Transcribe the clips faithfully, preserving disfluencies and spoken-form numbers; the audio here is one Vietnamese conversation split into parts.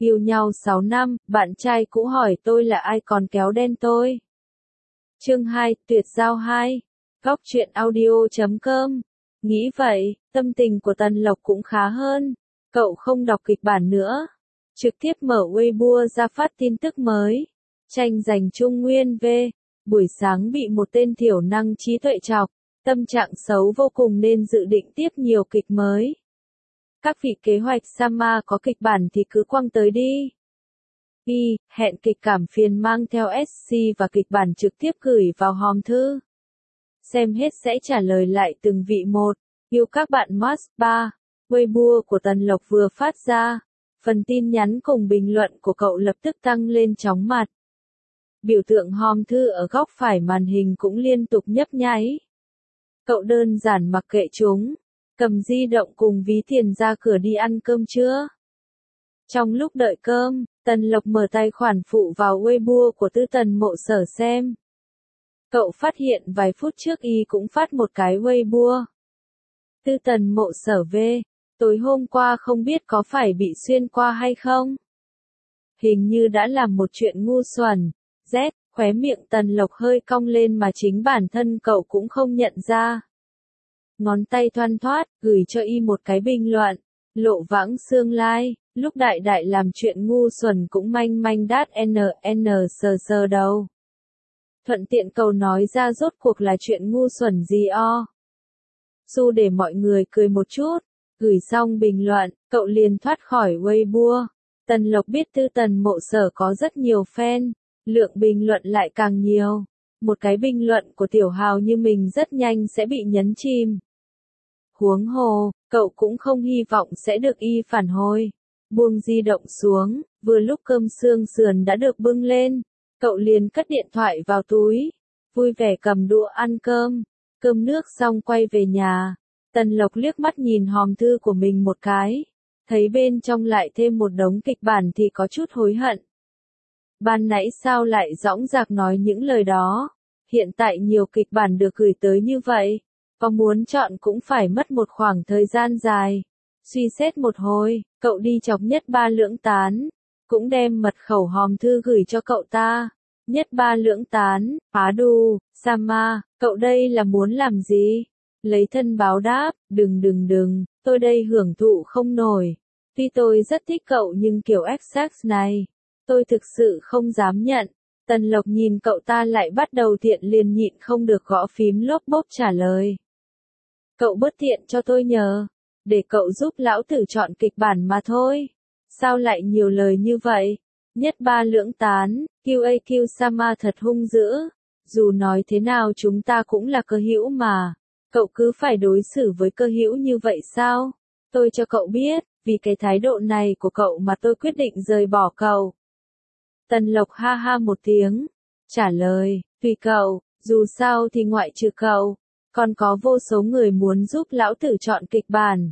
Yêu nhau sáu năm, bạn trai cũ hỏi tôi là ai còn kéo đen tôi. Chương hai, tuyệt giao hai. Góc truyện audio chấm com. Nghĩ vậy, tâm tình của Tần Lộc cũng khá hơn. Cậu không đọc kịch bản nữa. Trực tiếp mở Weibo ra phát tin tức mới. Tranh giành Trung Nguyên V. Buổi sáng bị một tên thiểu năng trí tuệ chọc. Tâm trạng xấu vô cùng nên dự định tiếp nhiều kịch mới. Các vị kế hoạch Sama có kịch bản thì cứ quăng tới đi. Y, hẹn kịch cảm phiền mang theo ét xê và kịch bản trực tiếp gửi vào hòm thư. Xem hết sẽ trả lời lại từng vị một. Yêu các bạn Mars ba. Weibo của Tần Lộc vừa phát ra. Phần tin nhắn cùng bình luận của cậu lập tức tăng lên chóng mặt. Biểu tượng hòm thư ở góc phải màn hình cũng liên tục nhấp nháy. Cậu đơn giản mặc kệ chúng. Cầm di động cùng ví tiền ra cửa đi ăn cơm trưa. Trong lúc đợi cơm, Tần Lộc mở tài khoản phụ vào Weibo của Tư Tần Mộ Sở xem. Cậu phát hiện vài phút trước y cũng phát một cái Weibo. Tư Tần Mộ Sở V, tối hôm qua không biết có phải bị xuyên qua hay không? Hình như đã làm một chuyện ngu xuẩn. Z, khóe miệng Tần Lộc hơi cong lên mà chính bản thân cậu cũng không nhận ra. Ngón tay thoăn thoắt, gửi cho y một cái bình luận. Lộ vãng xương lai, lúc đại đại làm chuyện ngu xuẩn cũng manh manh đát n n sờ sờ đầu. Thuận tiện cầu nói ra rốt cuộc là chuyện ngu xuẩn gì o. Su để mọi người cười một chút, gửi xong bình luận, cậu liền thoát khỏi Weibo. Tần Lộc biết Tư Tần Mộ Sở có rất nhiều fan, lượng bình luận lại càng nhiều. Một cái bình luận của tiểu hào như mình rất nhanh sẽ bị nhấn chìm. Huống hồ, cậu cũng không hy vọng sẽ được y phản hồi. Buông di động xuống, vừa lúc cơm xương sườn đã được bưng lên, cậu liền cất điện thoại vào túi, vui vẻ cầm đũa ăn cơm. Cơm nước xong quay về nhà, Tần Lộc liếc mắt nhìn hòm thư của mình một cái, thấy bên trong lại thêm một đống kịch bản thì có chút hối hận. Ban nãy sao lại dõng dạc nói những lời đó, hiện tại nhiều kịch bản được gửi tới như vậy. Có muốn chọn cũng phải mất một khoảng thời gian dài. Suy xét một hồi, cậu đi chọc Nhất Ba Lưỡng Tán. Cũng đem mật khẩu hòm thư gửi cho cậu ta. Nhất Ba Lưỡng Tán, Phá Đù, Sama, cậu đây là muốn làm gì? Lấy thân báo đáp, đừng đừng đừng, tôi đây hưởng thụ không nổi. Tuy tôi rất thích cậu nhưng kiểu X X này, tôi thực sự không dám nhận. Tần Lộc nhìn cậu ta lại bắt đầu thiện liền nhịn không được gõ phím lốp bốp trả lời. Cậu bớt thiện cho tôi nhờ, để cậu giúp lão tử chọn kịch bản mà thôi. Sao lại nhiều lời như vậy? Nhất Ba Lưỡng Tán, quy a quy Sama thật hung dữ. Dù nói thế nào chúng ta cũng là cơ hữu mà. Cậu cứ phải đối xử với cơ hữu như vậy sao? Tôi cho cậu biết, vì cái thái độ này của cậu mà tôi quyết định rời bỏ cậu. Tần Lộc ha ha một tiếng, trả lời, tùy cậu, dù sao thì ngoại trừ cậu, còn có vô số người muốn giúp lão tử chọn kịch bản.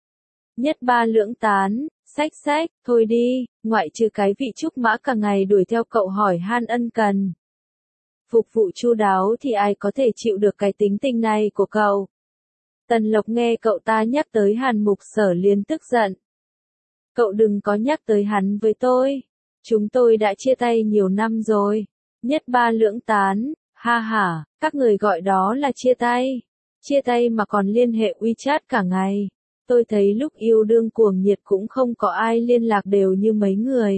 Nhất Ba Lưỡng Tán, xách xách, thôi đi, ngoại trừ cái vị trúc mã cả ngày đuổi theo cậu hỏi han ân cần. Phục vụ chu đáo thì ai có thể chịu được cái tính tình này của cậu. Tần Lộc nghe cậu ta nhắc tới Hàn Mục Sở liền tức giận. Cậu đừng có nhắc tới hắn với tôi. Chúng tôi đã chia tay nhiều năm rồi. Nhất Ba Lưỡng Tán, ha ha, các người gọi đó là chia tay. Chia tay mà còn liên hệ WeChat cả ngày. Tôi thấy lúc yêu đương cuồng nhiệt cũng không có ai liên lạc đều như mấy người.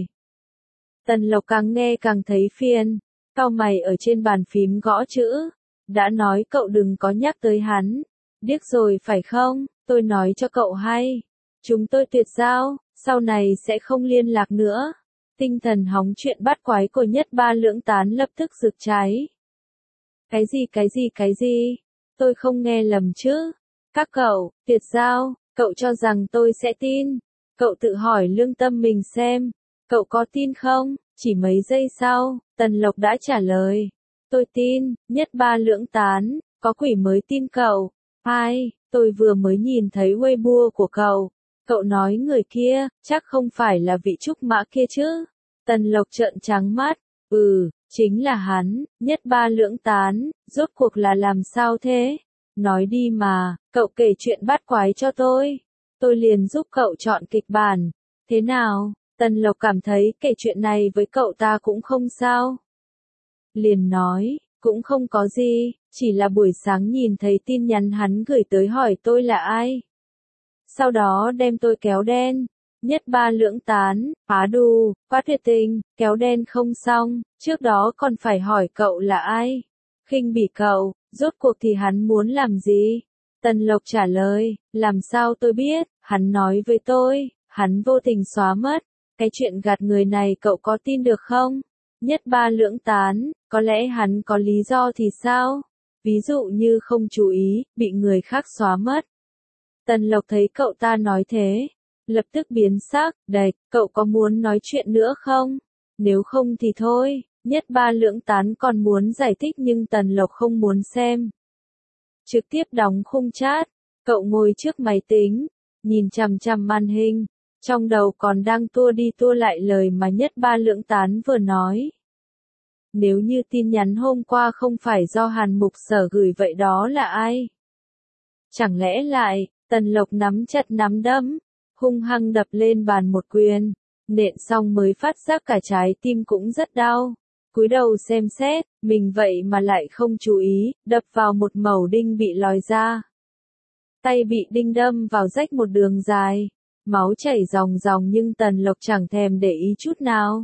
Tần Lộc càng nghe càng thấy phiền, cau mày ở trên bàn phím gõ chữ. Đã nói cậu đừng có nhắc tới hắn. Điếc rồi phải không? Tôi nói cho cậu hay. Chúng tôi tuyệt giao, sau này sẽ không liên lạc nữa. Tinh thần hóng chuyện bắt quái của Nhất Ba Lưỡng Tán lập tức rực cháy. Cái gì cái gì cái gì? Tôi không nghe lầm chứ? Các cậu, tuyệt giao, cậu cho rằng tôi sẽ tin? Cậu tự hỏi lương tâm mình xem. Cậu có tin không? Chỉ mấy giây sau, Tần Lộc đã trả lời. Tôi tin, Nhất Ba Lưỡng Tán, có quỷ mới tin cậu. Hai, tôi vừa mới nhìn thấy Weibo của cậu. Cậu nói người kia, chắc không phải là vị trúc mã kia chứ? Tần Lộc trợn trắng mắt. Ừ, chính là hắn. Nhất Ba Lưỡng Tán, rốt cuộc là làm sao thế? Nói đi mà, cậu kể chuyện bắt quái cho tôi. Tôi liền giúp cậu chọn kịch bản. Thế nào? Tần Lộc cảm thấy kể chuyện này với cậu ta cũng không sao. Liền nói, cũng không có gì, chỉ là buổi sáng nhìn thấy tin nhắn hắn gửi tới hỏi tôi là ai. Sau đó đem tôi kéo đen, nhất ba lưỡng tán, phá đù, quá tuyệt tình, kéo đen không xong, trước đó còn phải hỏi cậu là ai. Khinh bỉ cậu, rốt cuộc thì hắn muốn làm gì? Tần Lộc trả lời, làm sao tôi biết, hắn nói với tôi, hắn vô tình xóa mất. Cái chuyện gạt người này cậu có tin được không? Nhất ba lưỡng tán, có lẽ hắn có lý do thì sao? Ví dụ như không chú ý, bị người khác xóa mất. Tần Lộc thấy cậu ta nói thế, lập tức biến sắc, đạch, cậu có muốn nói chuyện nữa không? Nếu không thì thôi, nhất ba lưỡng tán còn muốn giải thích nhưng Tần Lộc không muốn xem. Trực tiếp đóng khung chat, cậu ngồi trước máy tính, nhìn chằm chằm màn hình, trong đầu còn đang tua đi tua lại lời mà nhất ba lưỡng tán vừa nói. Nếu như tin nhắn hôm qua không phải do Hàn Mục Sở gửi vậy đó là ai? Chẳng lẽ lại, Tần Lộc nắm chặt nắm đấm, hung hăng đập lên bàn một quyền, nện xong mới phát giác cả trái tim cũng rất đau. Cúi đầu xem xét, mình vậy mà lại không chú ý, đập vào một mẩu đinh bị lòi ra. Tay bị đinh đâm vào rách một đường dài, máu chảy ròng ròng nhưng Tần Lộc chẳng thèm để ý chút nào.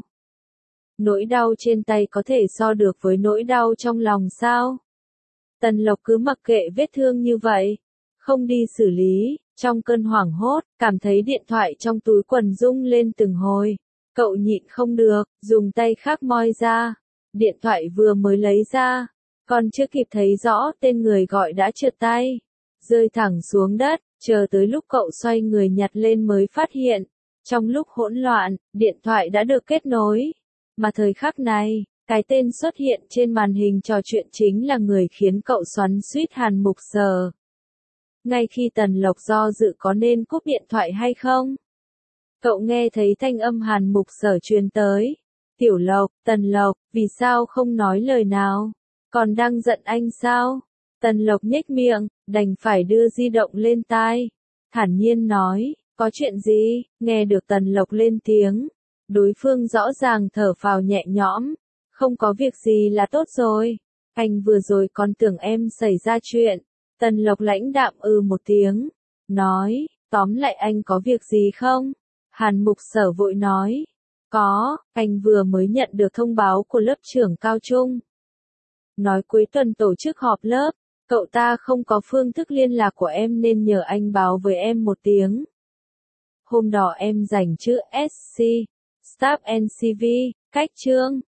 Nỗi đau trên tay có thể so được với nỗi đau trong lòng sao? Tần Lộc cứ mặc kệ vết thương như vậy, không đi xử lý, trong cơn hoảng hốt, cảm thấy điện thoại trong túi quần rung lên từng hồi. Cậu nhịn không được, dùng tay khác moi ra. Điện thoại vừa mới lấy ra, còn chưa kịp thấy rõ tên người gọi đã trượt tay, rơi thẳng xuống đất, chờ tới lúc cậu xoay người nhặt lên mới phát hiện. Trong lúc hỗn loạn, điện thoại đã được kết nối. Mà thời khắc này, cái tên xuất hiện trên màn hình trò chuyện chính là người khiến cậu xoắn xuýt Hàn Mục Sở. Ngay khi Tần Lộc do dự có nên cúp điện thoại hay không, cậu nghe thấy thanh âm Hàn Mục Sở truyền tới. Tiểu Lộc, Tần Lộc, vì sao không nói lời nào? Còn đang giận anh sao? Tần Lộc nhếch miệng, đành phải đưa di động lên tai. Thản nhiên nói, có chuyện gì? Nghe được Tần Lộc lên tiếng. Đối phương rõ ràng thở phào nhẹ nhõm. Không có việc gì là tốt rồi. Anh vừa rồi còn tưởng em xảy ra chuyện. Tần Lộc lãnh đạm ừ một tiếng. Nói, tóm lại anh có việc gì không? Hàn Mục Sở vội nói. Có, anh vừa mới nhận được thông báo của lớp trưởng cao trung. Nói cuối tuần tổ chức họp lớp, cậu ta không có phương thức liên lạc của em nên nhờ anh báo với em một tiếng. Hôm đó em dành chữ ét xê, Staff en xê vê, cách chương,